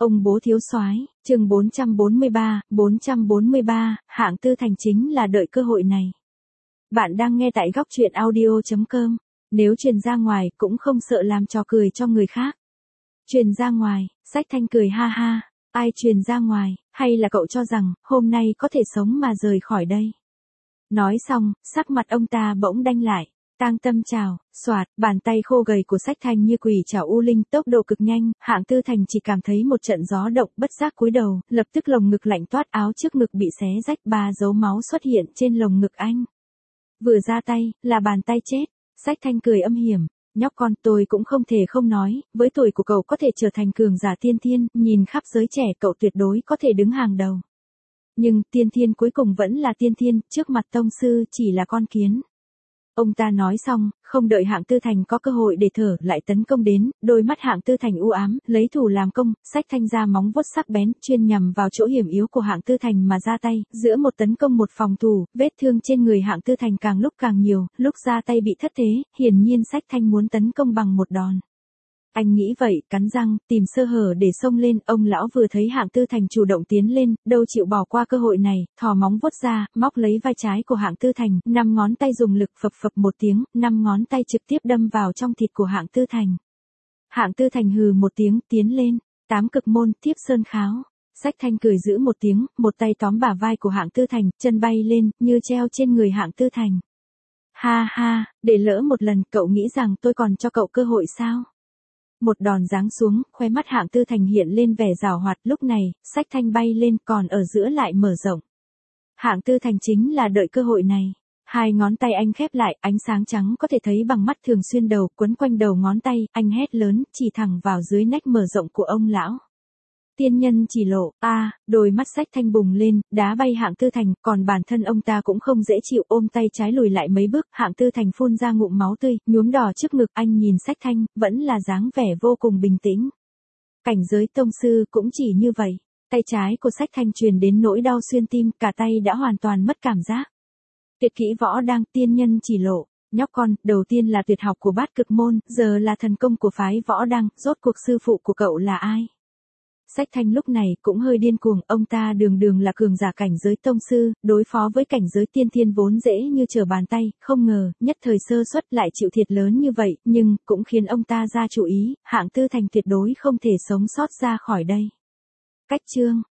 Ông bố thiếu soái, chương 443, hạng tư thành chính là đợi cơ hội này. Bạn đang nghe tại góc truyện audio.com, nếu truyền ra ngoài cũng không sợ làm trò cười cho người khác. Truyền ra ngoài, Sách Thanh cười ha ha, ai truyền ra ngoài, hay là cậu cho rằng, hôm nay có thể sống mà rời khỏi đây. Nói xong, sắc mặt ông ta bỗng đanh lại. Tang Tâm chào, xoạt, bàn tay khô gầy của Sách Thanh như quỷ chảo u linh, tốc độ cực nhanh, hạng tư thành chỉ cảm thấy một trận gió động, bất giác cúi đầu, lập tức lồng ngực lạnh toát, áo trước ngực bị xé rách, 3 dấu máu xuất hiện trên lồng ngực anh. Vừa ra tay, là bàn tay chết. Sách Thanh cười âm hiểm, nhóc con, tôi cũng không thể không nói, với tuổi của cậu có thể trở thành cường giả tiên thiên, nhìn khắp giới trẻ cậu tuyệt đối có thể đứng hàng đầu. Nhưng, tiên thiên cuối cùng vẫn là tiên thiên, trước mặt tông sư chỉ là con kiến. Ông ta nói xong, không đợi hạng tư thành có cơ hội để thở, lại tấn công đến, đôi mắt hạng tư thành u ám, lấy thủ làm công, Sách Thanh ra móng vuốt sắc bén, chuyên nhằm vào chỗ hiểm yếu của hạng tư thành mà ra tay, giữa một tấn công một phòng thủ, vết thương trên người hạng tư thành càng lúc càng nhiều, lúc ra tay bị thất thế, hiển nhiên Sách Thanh muốn tấn công bằng một đòn. Anh nghĩ vậy, cắn răng, tìm sơ hở để xông lên, ông lão vừa thấy hạng tư thành chủ động tiến lên, đâu chịu bỏ qua cơ hội này, thò móng vuốt ra, móc lấy vai trái của hạng tư thành, 5 ngón tay dùng lực phập phập một tiếng, 5 ngón tay trực tiếp đâm vào trong thịt của hạng tư thành. Hạng tư thành hừ một tiếng, tiến lên, 8 cực môn, tiếp sơn kháo. Sách Thanh cười giữ một tiếng, một tay tóm bả vai của hạng tư thành, chân bay lên, như treo trên người hạng tư thành. Ha ha, để lỡ một lần, cậu nghĩ rằng tôi còn cho cậu cơ hội sao? Một đòn giáng xuống, khóe mắt hạng tư thành hiện lên vẻ giảo hoạt, lúc này, Sách Thanh bay lên, còn ở giữa lại mở rộng. Hạng tư thành chính là đợi cơ hội này. 2 ngón tay anh khép lại, ánh sáng trắng có thể thấy bằng mắt thường xuyên đầu, quấn quanh đầu ngón tay, anh hét lớn, chỉ thẳng vào dưới nách mở rộng của ông lão. Tiên nhân chỉ lộ, đôi mắt Sách Thanh bùng lên, đá bay hạng tư thành, còn bản thân ông ta cũng không dễ chịu, ôm tay trái lùi lại mấy bước, hạng tư thành phun ra ngụm máu tươi, nhuốm đỏ trước ngực, anh nhìn Sách Thanh, vẫn là dáng vẻ vô cùng bình tĩnh. Cảnh giới tông sư cũng chỉ như vậy, tay trái của Sách Thanh truyền đến nỗi đau xuyên tim, cả tay đã hoàn toàn mất cảm giác. Tuyệt kỹ võ đang, tiên nhân chỉ lộ. Nhóc con, đầu tiên là tuyệt học của bát cực môn, giờ là thần công của phái võ đăng, rốt cuộc sư phụ của cậu là ai? Sách Thanh lúc này cũng hơi điên cuồng, ông ta đường đường là cường giả cảnh giới tông sư, đối phó với cảnh giới tiên thiên vốn dễ như trở bàn tay, không ngờ, nhất thời sơ suất lại chịu thiệt lớn như vậy, nhưng, cũng khiến ông ta ra chú ý, hạng tư thành tuyệt đối không thể sống sót ra khỏi đây. Cách chương